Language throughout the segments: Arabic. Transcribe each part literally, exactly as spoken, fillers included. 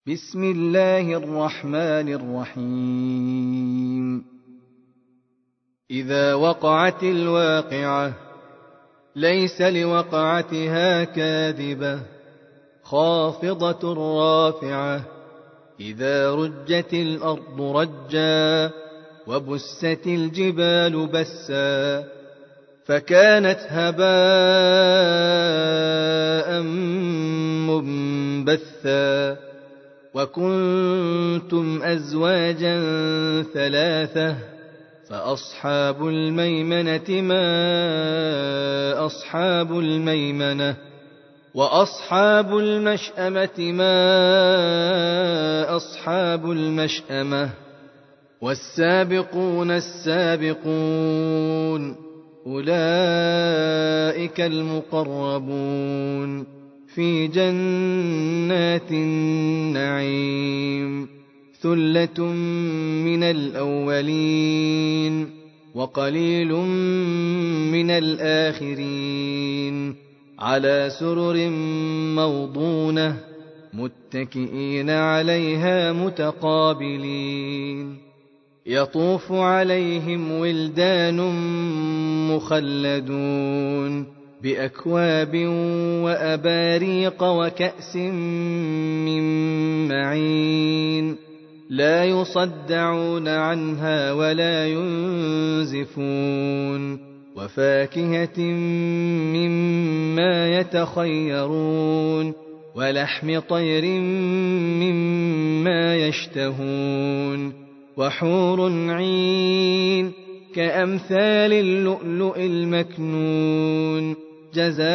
بسم الله الرحمن الرحيم. إذا وقعت الواقعة ليس لوقعتها كاذبة خافضة رافعة. إذا رجت الأرض رجا وبست الجبال بسا فكانت هباء منبثا. وكنتم أزواجا ثلاثة فأصحاب الميمنة ما أصحاب الميمنة. وأصحاب المشأمة ما أصحاب المشأمة. والسابقون السابقون أولئك المقربون في جنات النعيم. ثلة من الأولين وقليل من الآخرين. على سرر موضونة متكئين عليها متقابلين. يطوف عليهم ولدان مخلدون بأكواب وأباريق وكأس من معين. لا يصدعون عنها ولا ينزفون. وفاكهة مما يتخيرون ولحم طير مما يشتهون. وحور عين كأمثال اللؤلؤ المكنون جزاء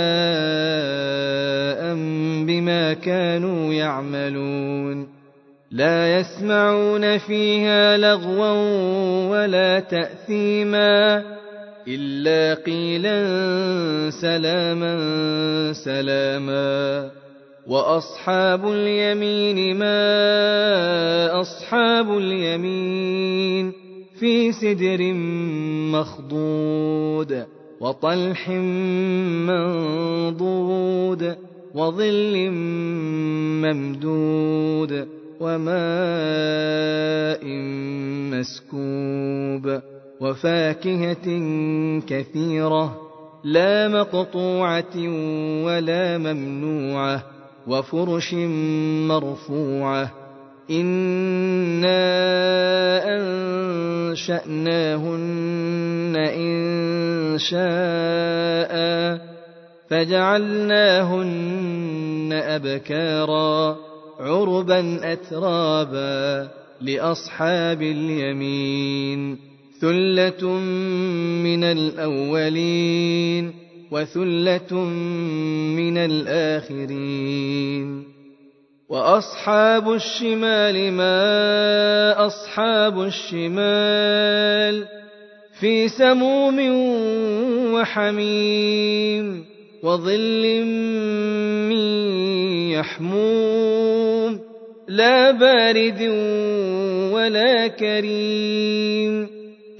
بما كانوا يعملون. لا يسمعون فيها لغوا ولا تأثيما إلا قيلا سلاما سلاما. وأصحاب اليمين ما أصحاب اليمين في سدر مخضود وطلح منضود وظل ممدود وماء مسكوب. وفاكهة كثيرة لا مقطوعة ولا ممنوعة. وفرش مرفوعة. إنا أنشأناهن إن شاء فجعلناهن أبكارا عربا أترابا لأصحاب اليمين. ثلة من الأولين وثلة من الآخرين. وأصحاب الشمال ما أصحاب الشمال في سموم وحميم وظل من يحموم لا بارد ولا كريم.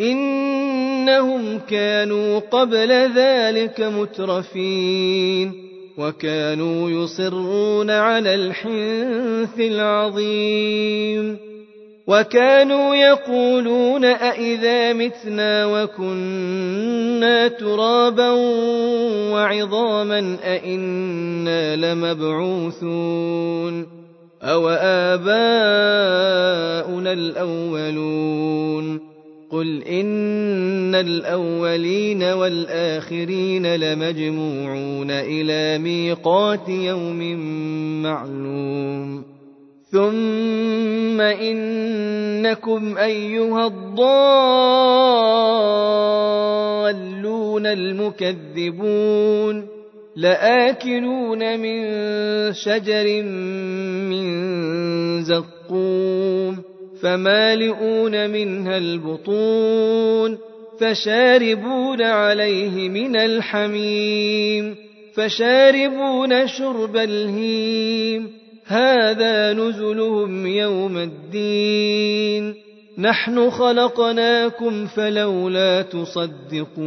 إنهم كانوا قبل ذلك مترفين وكانوا يصرون على الحنث العظيم. وكانوا يقولون أئذا متنا وكنا ترابا وعظاما أئنا لمبعوثون أو آباؤنا الأولون. قل إن الأولين والآخرين لمجموعون إلى ميقات يوم معلوم. ثم إنكم أيها الضالون المكذبون لآكلون من شجر من زقوم فمالئون منها البطون فشاربون عليه من الحميم فشاربون شرب الهيم. هذا نزلهم يوم الدين. نحن خلقناكم فلولا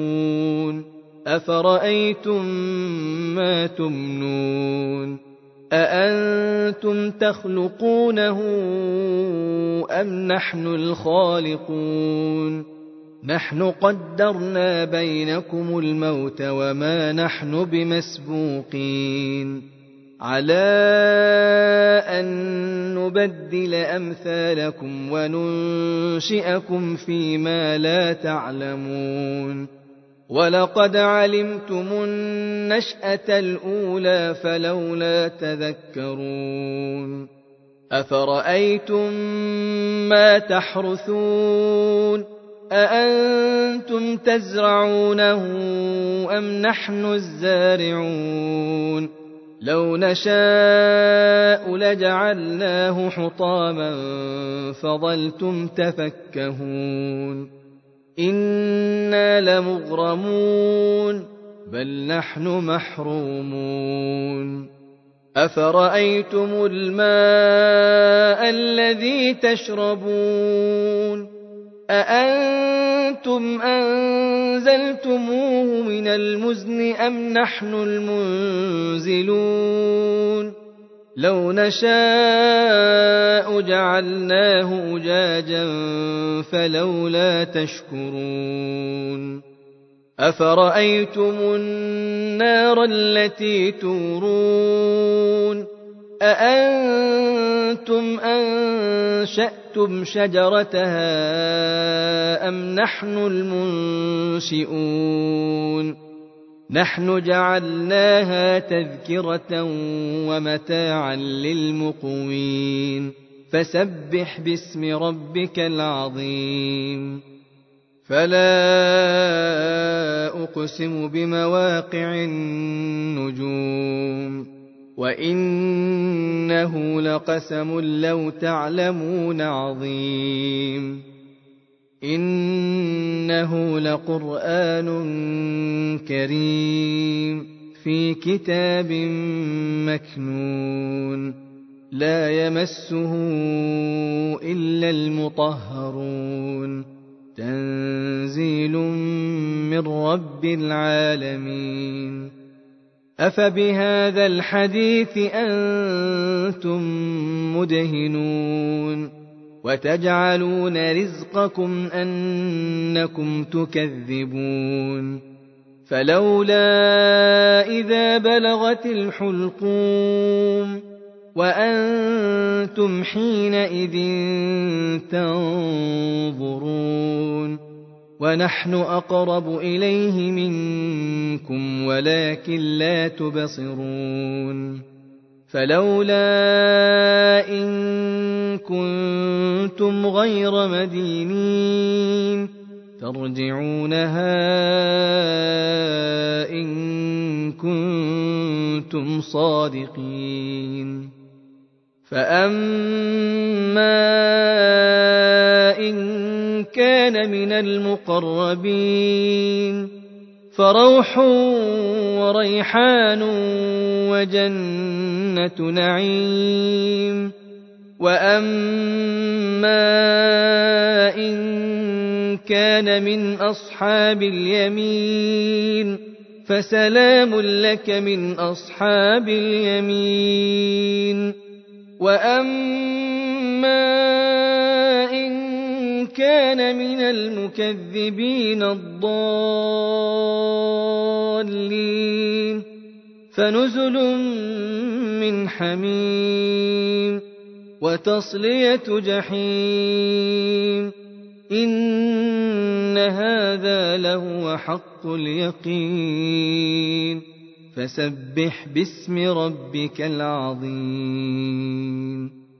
تصدقون. أفرأيتم ما تمنون أأنتم تخلقونه أم نحن الخالقون نحن قدرنا بينكم الموت وما نحن بمسبوقين على أن نبدل أمثالكم وننشئكم فيما لا تعلمون ولقد علمتم النشأة الأولى فلولا تذكرون أفرأيتم ما تحرثون أأنتم تزرعونه أم نحن الزارعون لو نشاء لجعلناه حطاما فظلتم تفكهون إنا لمغرمون بل نحن محرومون أفرأيتم الماء الذي تشربون أأنتم أنزلتموه من المزن أم نحن المنزلون لو نشاء جعلناه أجاجا فلولا تشكرون أفرأيتم النار التي تورون أأنتم أنشأتم شجرتها أم نحن المنشئون نحن جعلناها تذكرة ومتاعا للمقوين فسبح باسم ربك العظيم فلا أقسم بمواقع النجوم وإنه لقسم لو تعلمون عظيم إنه لقرآن كريم في كتاب مكنون لا يمسه إلا المطهرون تنزيل من رب العالمين أفبهذا الحديث أنتم مدهنون وتجعلون رزقكم أنكم تكذبون فلولا إذا بلغت الحلقوم وأنتم حينئذ تنظرون ونحن أقرب إليه منكم ولكن لا تبصرون فلولا إن كنتم غير مدينين ترجعونها إن كنتم صادقين فأما إن كان من المقربين فروح وريحان وجنة نعيم وأما إن كان من أصحاب اليمين فسلام لك من أصحاب اليمين وأما إن كان من المكذبين الضالين فنزل من حميم وتصلية جحيم إن هذا لهو حق اليقين فسبح باسم ربك العظيم